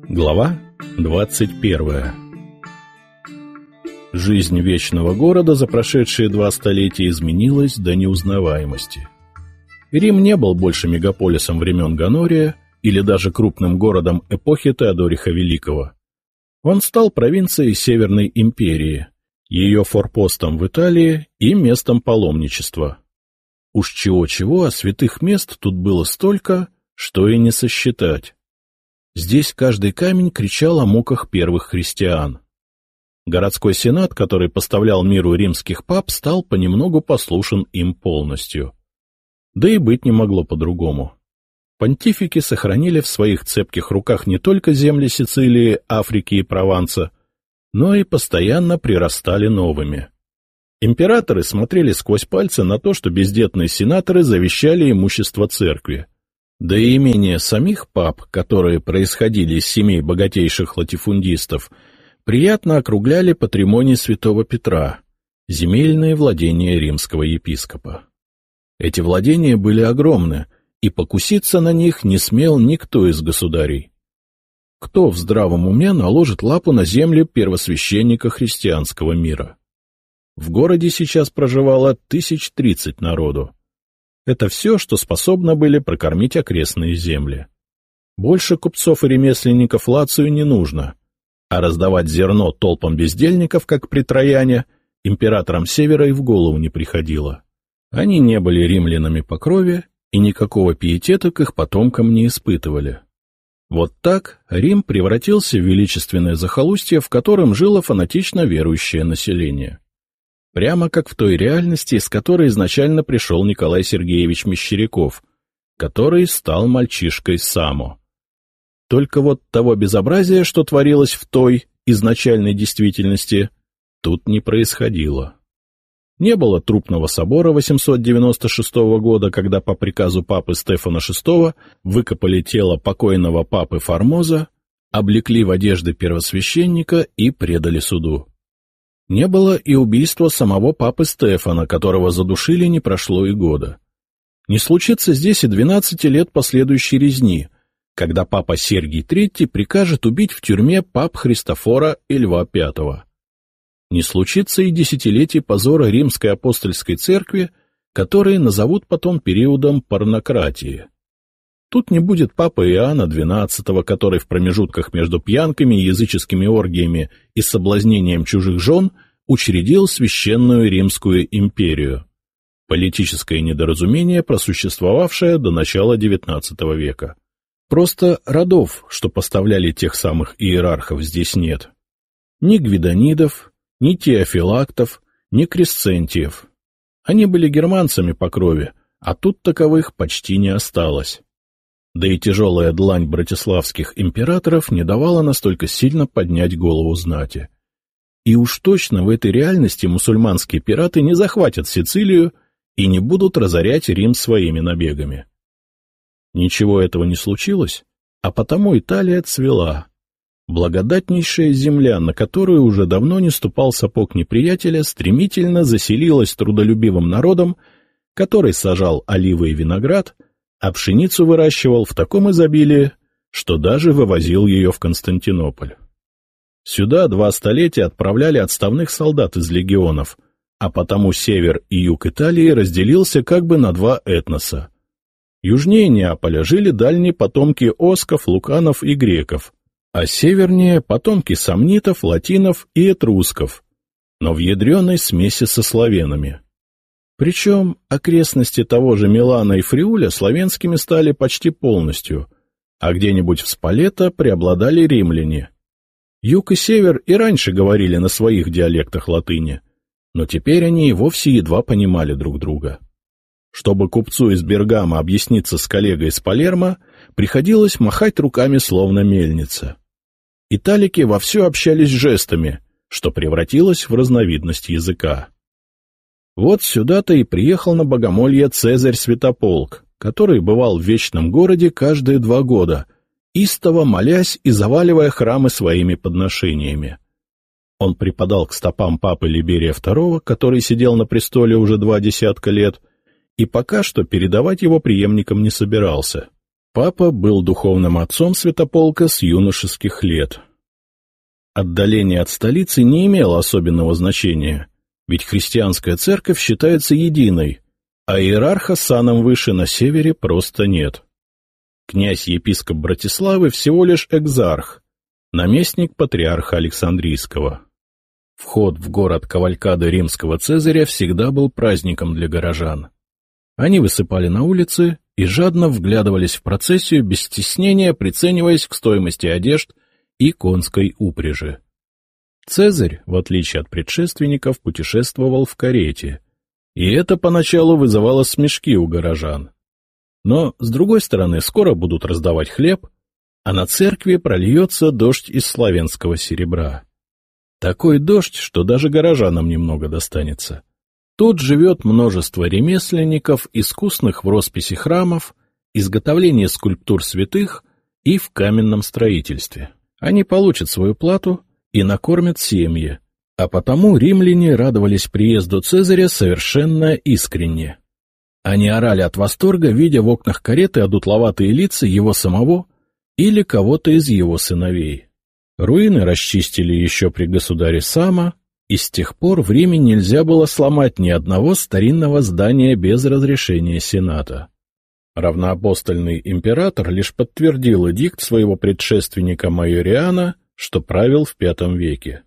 Глава 21. Жизнь вечного города за прошедшие 2 столетия изменилась до неузнаваемости. Рим не был больше мегаполисом времен Ганория или даже крупным городом эпохи Теодориха Великого. Он стал провинцией Северной империи, ее форпостом в Италии и местом паломничества. Уж чего-чего, а святых мест тут было столько, что и не сосчитать. Здесь каждый камень кричал о муках первых христиан. Городской сенат, который поставлял миру римских пап, стал понемногу послушен им полностью. Да и быть не могло по-другому. Понтифики сохранили в своих цепких руках не только земли Сицилии, Африки и Прованса, но и постоянно прирастали новыми. Императоры смотрели сквозь пальцы на то, что бездетные сенаторы завещали имущество церкви. Да и имения самих пап, которые происходили из семей богатейших латифундистов, приятно округляли патримоний святого Петра, земельные владения римского епископа. Эти владения были огромны, и покуситься на них не смел никто из государей. Кто в здравом уме наложит лапу на земли первосвященника христианского мира? В городе сейчас проживало 1030 народу. Это все, что способно были прокормить окрестные земли. Больше купцов и ремесленников Лацию не нужно, а раздавать зерно толпам бездельников, как при Трояне, императорам Севера и в голову не приходило. Они не были римлянами по крови и никакого пиетета к их потомкам не испытывали. Вот так Рим превратился в величественное захолустье, в котором жило фанатично верующее население. Прямо как в той реальности, из которой изначально пришел Николай Сергеевич Мещеряков, который стал мальчишкой Само. Только вот того безобразия, что творилось в той изначальной действительности, тут не происходило. Не было трупного собора 896 года, когда по приказу папы Стефана VI выкопали тело покойного папы Формоза, облекли в одежды первосвященника и предали суду. Не было и убийства самого папы Стефана, которого задушили не прошло и года. Не случится здесь и 12 лет последующей резни, когда папа Сергий III прикажет убить в тюрьме пап Христофора и Льва V. Не случится и десятилетий позора Римской апостольской церкви, которые назовут потом периодом порнократии. Тут не будет папы Иоанна XII, который в промежутках между пьянками, языческими оргиями и соблазнением чужих жен учредил Священную Римскую империю, политическое недоразумение, просуществовавшее до начала XIX века. Просто родов, что поставляли тех самых иерархов, здесь нет. Ни Гвидонидов, ни Теофилактов, ни Кресцентиев. Они были германцами по крови, а тут таковых почти не осталось. Да и тяжелая длань братиславских императоров не давала настолько сильно поднять голову знати. И уж точно в этой реальности мусульманские пираты не захватят Сицилию и не будут разорять Рим своими набегами. Ничего этого не случилось, а потому Италия цвела. Благодатнейшая земля, на которую уже давно не ступал сапог неприятеля, стремительно заселилась трудолюбивым народом, который сажал оливы и виноград, а пшеницу выращивал в таком изобилии, что даже вывозил ее в Константинополь. Сюда 2 столетия отправляли отставных солдат из легионов, а потому север и юг Италии разделился как бы на 2 этноса. Южнее Неаполя жили дальние потомки осков, луканов и греков, а севернее — потомки сомнитов, латинов и этрусков, но в ядреной смеси со славянами. Причем окрестности того же Милана и Фриуля славянскими стали почти полностью, а где-нибудь в Спалетто преобладали римляне. Юг и север и раньше говорили на своих диалектах латыни, но теперь они и вовсе едва понимали друг друга. Чтобы купцу из Бергама объясниться с коллегой из Палермо, приходилось махать руками словно мельница. Италики вовсю общались жестами, что превратилось в разновидность языка. Вот сюда-то и приехал на богомолье Цезарь Святополк, который бывал в Вечном городе каждые 2 года, истово молясь и заваливая храмы своими подношениями. Он припадал к стопам папы Либерия II, который сидел на престоле уже 20 лет, и пока что передавать его преемникам не собирался. Папа был духовным отцом Святополка с юношеских лет. Отдаление от столицы не имело особенного значения, ведь христианская церковь считается единой, а иерарха саном выше на севере просто нет. Князь-епископ Братиславы всего лишь экзарх, наместник патриарха Александрийского. Вход в город кавалькады римского Цезаря всегда был праздником для горожан. Они высыпали на улицы и жадно вглядывались в процессию, без стеснения прицениваясь к стоимости одежд и конской упряжи. Цезарь, в отличие от предшественников, путешествовал в карете, и это поначалу вызывало смешки у горожан. Но, с другой стороны, скоро будут раздавать хлеб, а на церкви прольется дождь из славянского серебра. Такой дождь, что даже горожанам немного достанется. Тут живет множество ремесленников, искусных в росписи храмов, изготовлении скульптур святых и в каменном строительстве. Они получат свою плату и накормят семьи, а потому римляне радовались приезду Цезаря совершенно искренне. Они орали от восторга, видя в окнах кареты одутловатые лица его самого или кого-то из его сыновей. Руины расчистили еще при государе Сама, и с тех пор в Риме нельзя было сломать ни одного старинного здания без разрешения Сената. Равноапостольный император лишь подтвердил эдикт своего предшественника Майориана, что правил в V веке.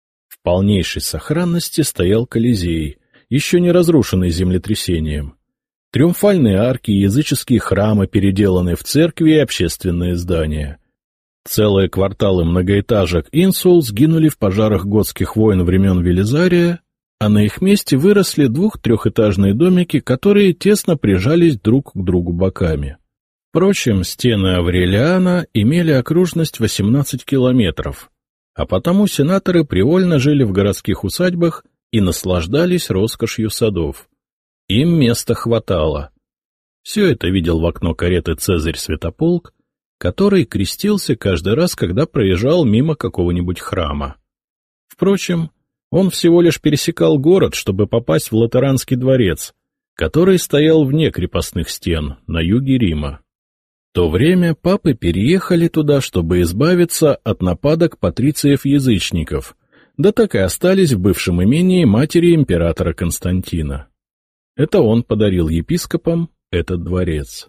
В полнейшей сохранности стоял Колизей, еще не разрушенный землетрясением. Триумфальные арки и языческие храмы переделаны в церкви и общественные здания. Целые кварталы многоэтажек Инсул сгинули в пожарах готских войн времен Велизария, а на их месте выросли 2-3-этажные домики, которые тесно прижались друг к другу боками. Впрочем, стены Аврелиана имели окружность 18 километров, а потому сенаторы привольно жили в городских усадьбах и наслаждались роскошью садов. Им места хватало. Все это видел в окно кареты Цезарь Святополк, который крестился каждый раз, когда проезжал мимо какого-нибудь храма. Впрочем, он всего лишь пересекал город, чтобы попасть в Латеранский дворец, который стоял вне крепостных стен, на юге Рима. В то время папы переехали туда, чтобы избавиться от нападок патрициев-язычников, да так и остались в бывшем имении матери императора Константина. Это он подарил епископам этот дворец.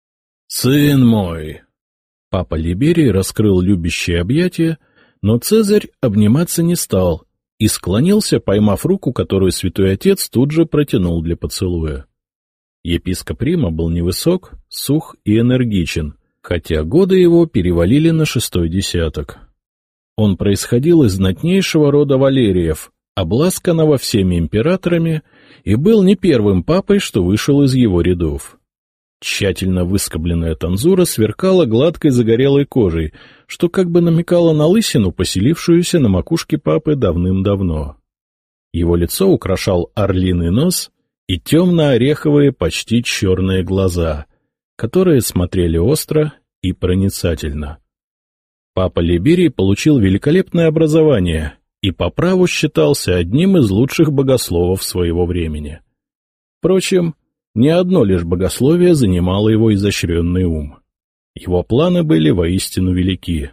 «Сын мой!» Папа Либерий раскрыл любящее объятие, но Цезарь обниматься не стал и склонился, поймав руку, которую святой отец тут же протянул для поцелуя. Епископ Рима был невысок, сух и энергичен, хотя годы его перевалили на 6-й десяток. Он происходил из знатнейшего рода Валериев, обласканного всеми императорами, и был не первым папой, что вышел из его рядов. Тщательно выскобленная танзура сверкала гладкой загорелой кожей, что как бы намекало на лысину, поселившуюся на макушке папы давным-давно. Его лицо украшал орлиный нос и темно-ореховые, почти черные глаза, которые смотрели остро и проницательно. Папа Либерий получил великолепное образование и по праву считался одним из лучших богословов своего времени. Впрочем, не одно лишь богословие занимало его изощренный ум. Его планы были воистину велики.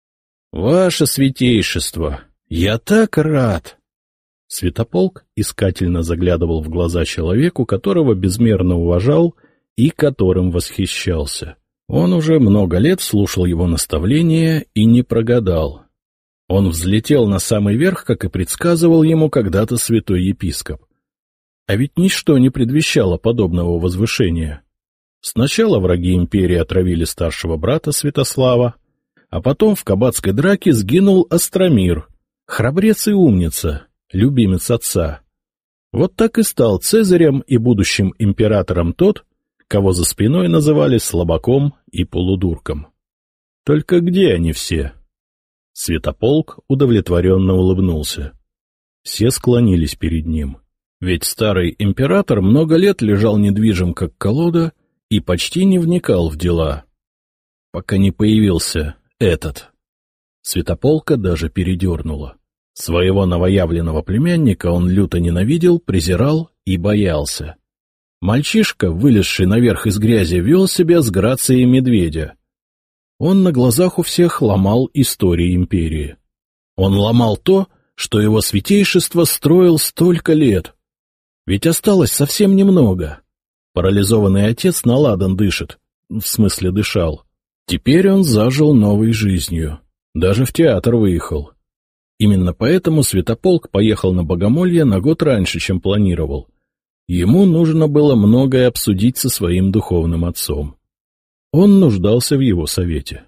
«Ваше святейшество, я так рад!» Святополк искательно заглядывал в глаза человеку, которого безмерно уважал и которым восхищался. Он уже много лет слушал его наставления и не прогадал. Он взлетел на самый верх, как и предсказывал ему когда-то святой епископ. А ведь ничто не предвещало подобного возвышения. Сначала враги империи отравили старшего брата Святослава, а потом в кабацкой драке сгинул Остромир, храбрец и умница, любимец отца. Вот так и стал цезарем и будущим императором тот, кого за спиной называли слабаком и полудурком. Только где они все? Святополк удовлетворенно улыбнулся. Все склонились перед ним. Ведь старый император много лет лежал недвижим, как колода, и почти не вникал в дела, пока не появился этот. Святополка даже передернуло. Своего новоявленного племянника он люто ненавидел, презирал и боялся. Мальчишка, вылезший наверх из грязи, вел себя с грацией медведя. Он на глазах у всех ломал истории империи. Он ломал то, что его святейшество строил столько лет. Ведь осталось совсем немного. Парализованный отец наладан дышит, в смысле дышал. Теперь он зажил новой жизнью. Даже в театр выехал. Именно поэтому Святополк поехал на Богомолье на год раньше, чем планировал. Ему нужно было многое обсудить со своим духовным отцом. Он нуждался в его совете.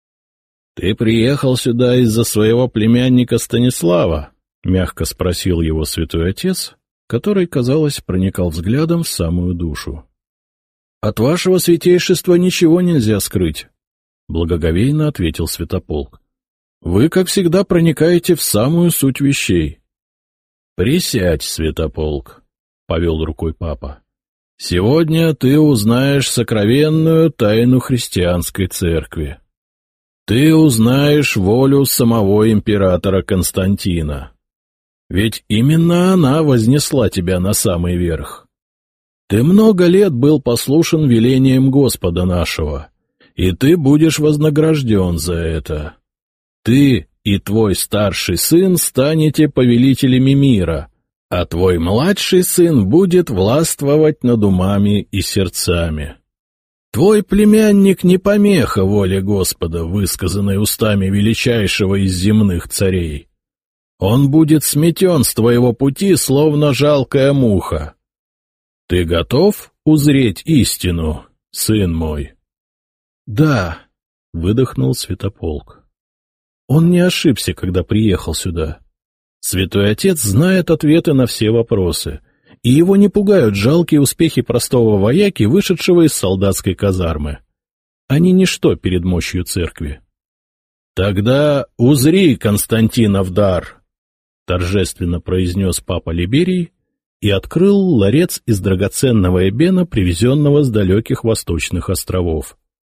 — Ты приехал сюда из-за своего племянника Станислава? — мягко спросил его святой отец, который, казалось, проникал взглядом в самую душу. — От вашего святейшества ничего нельзя скрыть, — благоговейно ответил Святополк. — Вы, как всегда, проникаете в самую суть вещей. — Присядь, Святополк, — повел рукой папа. — Сегодня ты узнаешь сокровенную тайну христианской церкви. Ты узнаешь волю самого императора Константина. Ведь именно она вознесла тебя на самый верх. Ты много лет был послушен велениям Господа нашего, и ты будешь вознагражден за это. Ты и твой старший сын станете повелителями мира, а твой младший сын будет властвовать над умами и сердцами. Твой племянник не помеха воле Господа, высказанной устами величайшего из земных царей. Он будет сметен с твоего пути, словно жалкая муха. Ты готов узреть истину, сын мой? — Да, — выдохнул Святополк. Он не ошибся, когда приехал сюда. Святой Отец знает ответы на все вопросы, и его не пугают жалкие успехи простого вояки, вышедшего из солдатской казармы. Они ничто перед мощью церкви. — Тогда узри Константинов дар! — торжественно произнес папа Либерий и открыл ларец из драгоценного эбена, привезенного с далеких восточных островов.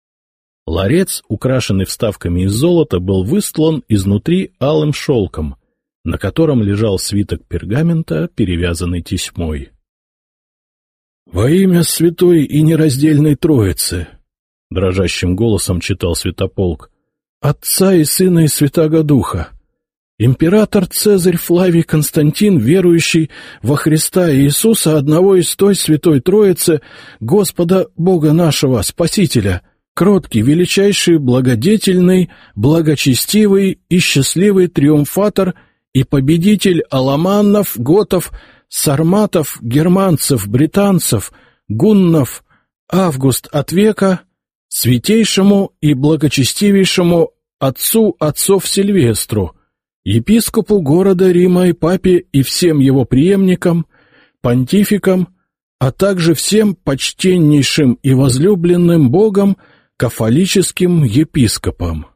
Ларец, украшенный вставками из золота, был выстлан изнутри алым шелком, на котором лежал свиток пергамента, перевязанный тесьмой. — Во имя Святой и Нераздельной Троицы, — дрожащим голосом читал Святополк, — Отца и Сына и Святаго Духа, император Цезарь Флавий Константин, верующий во Христа Иисуса, одного из той Святой Троицы, Господа Бога нашего, Спасителя, кроткий, величайший, благодетельный, благочестивый и счастливый триумфатор и победитель аламаннов, готов, сарматов, германцев, британцев, гуннов, Август от века, святейшему и благочестивейшему отцу отцов Сильвестру, епископу города Рима и папе и всем его преемникам, понтификам, а также всем почтеннейшим и возлюбленным Богом кафолическим епископам.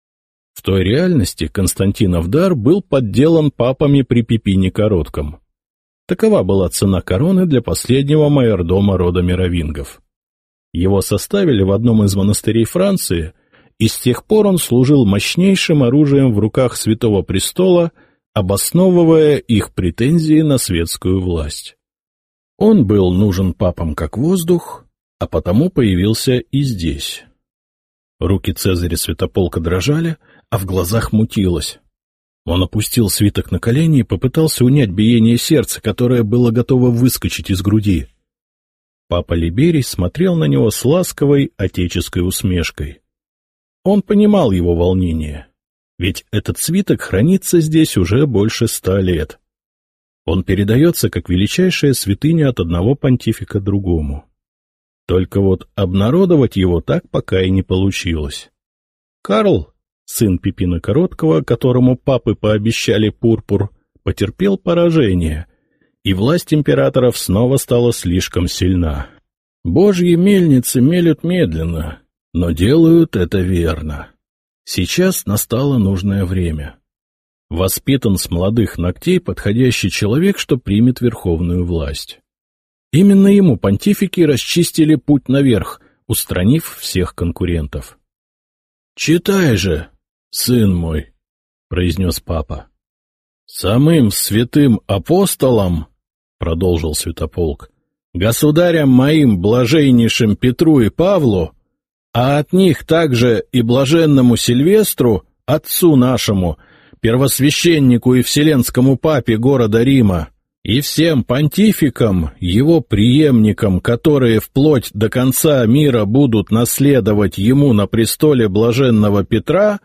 В той реальности Константинов дар был подделан папами при Пипине Коротком. Такова была цена короны для последнего майордома рода мировингов. Его составили в одном из монастырей Франции, и с тех пор он служил мощнейшим оружием в руках Святого Престола, обосновывая их претензии на светскую власть. Он был нужен папам как воздух, а потому появился и здесь. Руки Цезаря Святополка дрожали, а в глазах мутилось. Он опустил свиток на колени и попытался унять биение сердца, которое было готово выскочить из груди. Папа Либерий смотрел на него с ласковой отеческой усмешкой. Он понимал его волнение, ведь этот свиток хранится здесь уже больше 100 лет. Он передается как величайшая святыня от одного понтифика другому. Только вот обнародовать его так пока и не получилось. Карл, сын Пипина Короткого, которому папы пообещали пурпур, потерпел поражение, и власть императоров снова стала слишком сильна. Божьи мельницы мелют медленно, но делают это верно. Сейчас настало нужное время. Воспитан с молодых ногтей подходящий человек, что примет верховную власть. Именно ему понтифики расчистили путь наверх, устранив всех конкурентов. — Читай же, сын мой, — произнес папа. — Самым святым апостолом, — продолжил Святополк, государям моим блаженнейшим Петру и Павлу, а от них также и блаженному Сильвестру, отцу нашему, первосвященнику и вселенскому папе города Рима, и всем понтификам, его преемникам, которые вплоть до конца мира будут наследовать ему на престоле блаженного Петра,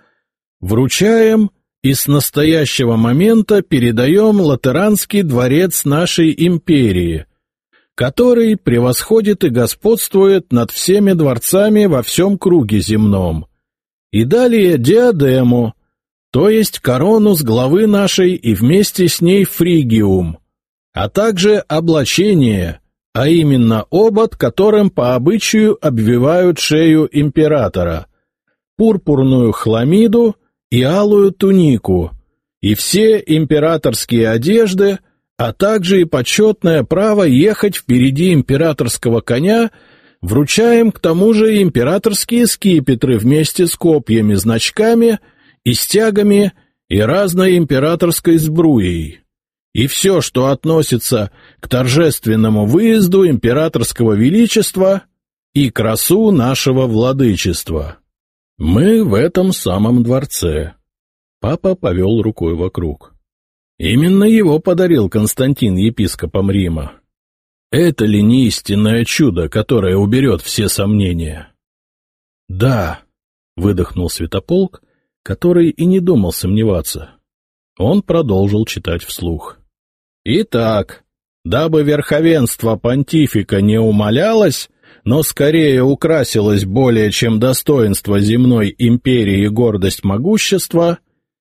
вручаем и с настоящего момента передаем Латеранский дворец нашей империи, который превосходит и господствует над всеми дворцами во всем круге земном, и далее диадему, то есть корону с главы нашей и вместе с ней фригиум, а также облачение, а именно обод, которым по обычаю обвивают шею императора, пурпурную хламиду и алую тунику, и все императорские одежды, а также и почетное право ехать впереди императорского коня, вручаем к тому же императорские скипетры вместе с копьями, значками и стягами и разной императорской сбруей, и все, что относится к торжественному выезду императорского величества и красу нашего владычества. Мы в этом самом дворце. Папа повел рукой вокруг. Именно его подарил Константин епископам Рима. Это ли не истинное чудо, которое уберет все сомнения? — Да, — выдохнул Святополк, который и не думал сомневаться. Он продолжил читать вслух. «Итак, дабы верховенство понтифика не умалялось, но скорее украсилось более чем достоинство земной империи и гордость могущества,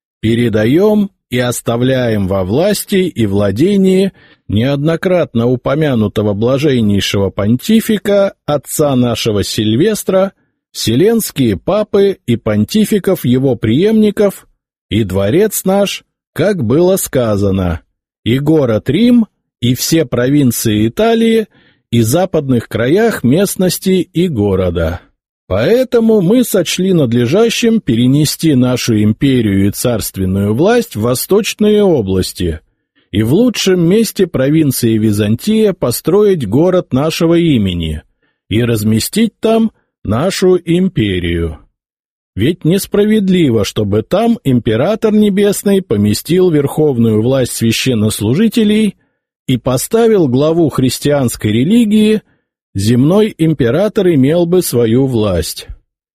передаем и оставляем во власти и владении неоднократно упомянутого блаженнейшего понтифика, отца нашего Сильвестра, вселенские папы и понтификов его преемников, и дворец наш, как было сказано, и город Рим, и все провинции Италии, и западных краях местности и города. Поэтому мы сочли надлежащим перенести нашу империю и царственную власть в восточные области и в лучшем месте провинции Византия построить город нашего имени и разместить там нашу империю. Ведь несправедливо, чтобы там император небесный поместил верховную власть священнослужителей и поставил главу христианской религии, земной император имел бы свою власть.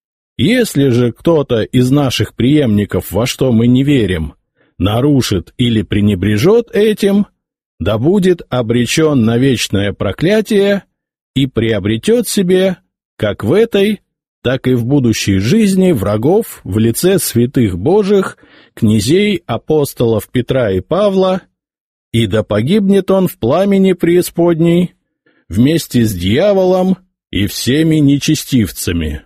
Если же кто-то из наших преемников, во что мы не верим, нарушит или пренебрежет этим, да будет обречен на вечное проклятие и приобретет себе, как в этой, так и в будущей жизни, врагов в лице святых Божьих, князей, апостолов Петра и Павла, и да погибнет он в пламени преисподней вместе с дьяволом и всеми нечестивцами.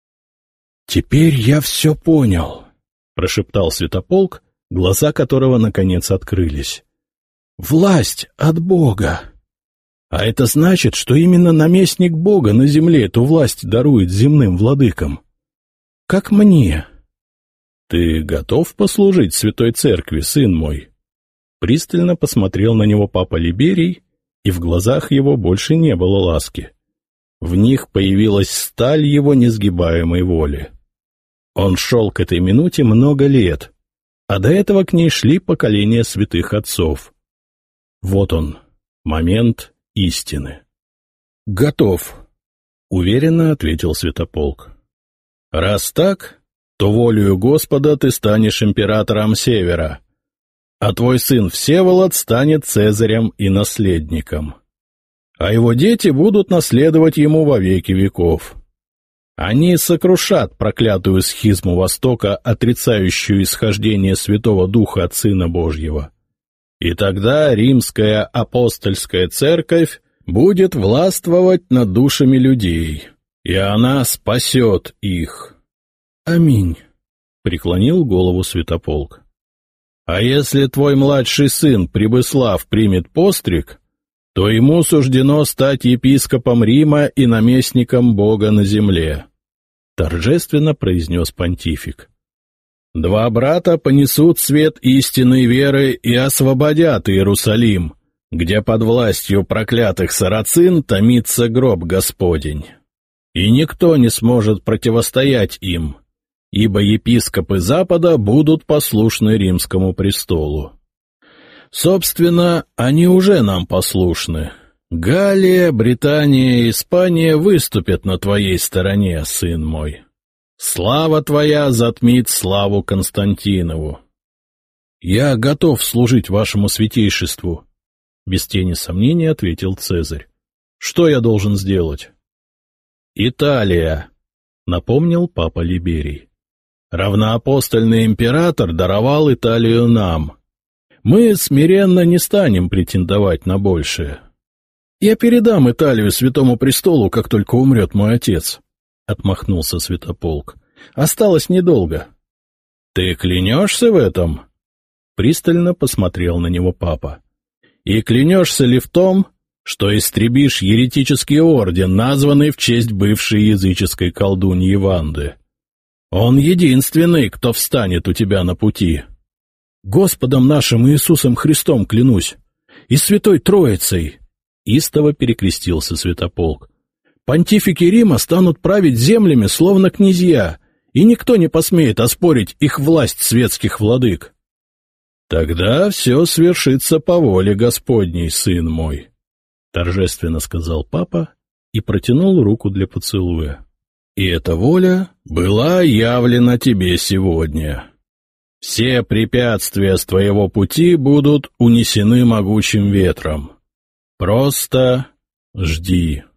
— Теперь я все понял, — прошептал Святополк, глаза которого наконец открылись. — Власть от Бога. А это значит, что именно наместник Бога на земле эту власть дарует земным владыкам. Как мне. — Ты готов послужить Святой Церкви, сын мой? Пристально посмотрел на него папа Либерий, и в глазах его больше не было ласки. В них появилась сталь его несгибаемой воли. Он шел к этой минуте много лет, а до этого к ней шли поколения святых отцов. Вот он, момент истины. — Готов, — уверенно ответил Святополк. — Раз так, то волею Господа ты станешь императором Севера, а твой сын Всеволод станет цезарем и наследником. А его дети будут наследовать ему во веки веков. Они сокрушат проклятую схизму Востока, отрицающую исхождение Святого Духа от Сына Божьего. И тогда Римская апостольская церковь будет властвовать над душами людей, и она спасет их. — Аминь, — преклонил голову Святополк. — А если твой младший сын Прибыслав примет постриг, то ему суждено стать епископом Рима и наместником Бога на земле, — торжественно произнес понтифик. — Два брата понесут свет истинной веры и освободят Иерусалим, где под властью проклятых сарацин томится гроб Господень. И никто не сможет противостоять им, ибо епископы Запада будут послушны римскому престолу. Собственно, они уже нам послушны. Галлия, Британия и Испания выступят на твоей стороне, сын мой. Слава твоя затмит славу Константинову. Я готов служить вашему святейшеству, — без тени сомнения ответил Цезарь. Что я должен сделать? Италия, — напомнил папа Либерий. Равноапостольный император даровал Италию нам. Мы смиренно не станем претендовать на большее. Я передам Италию Святому Престолу, как только умрет мой отец, — отмахнулся Святополк. Осталось недолго. — Ты клянешься в этом? — пристально посмотрел на него папа. — И клянешься ли в том, что истребишь еретический орден, названный в честь бывшей языческой колдуньи Ванды? Он единственный, кто встанет у тебя на пути. — Господом нашим Иисусом Христом клянусь, и Святой Троицей! — истово перекрестился Святополк. — Понтифики Рима станут править землями, словно князья, и никто не посмеет оспорить их власть светских владык. — Тогда все свершится по воле Господней, сын мой, — торжественно сказал папа и протянул руку для поцелуя. — И эта воля была явлена тебе сегодня. Все препятствия с твоего пути будут унесены могучим ветром. Просто жди.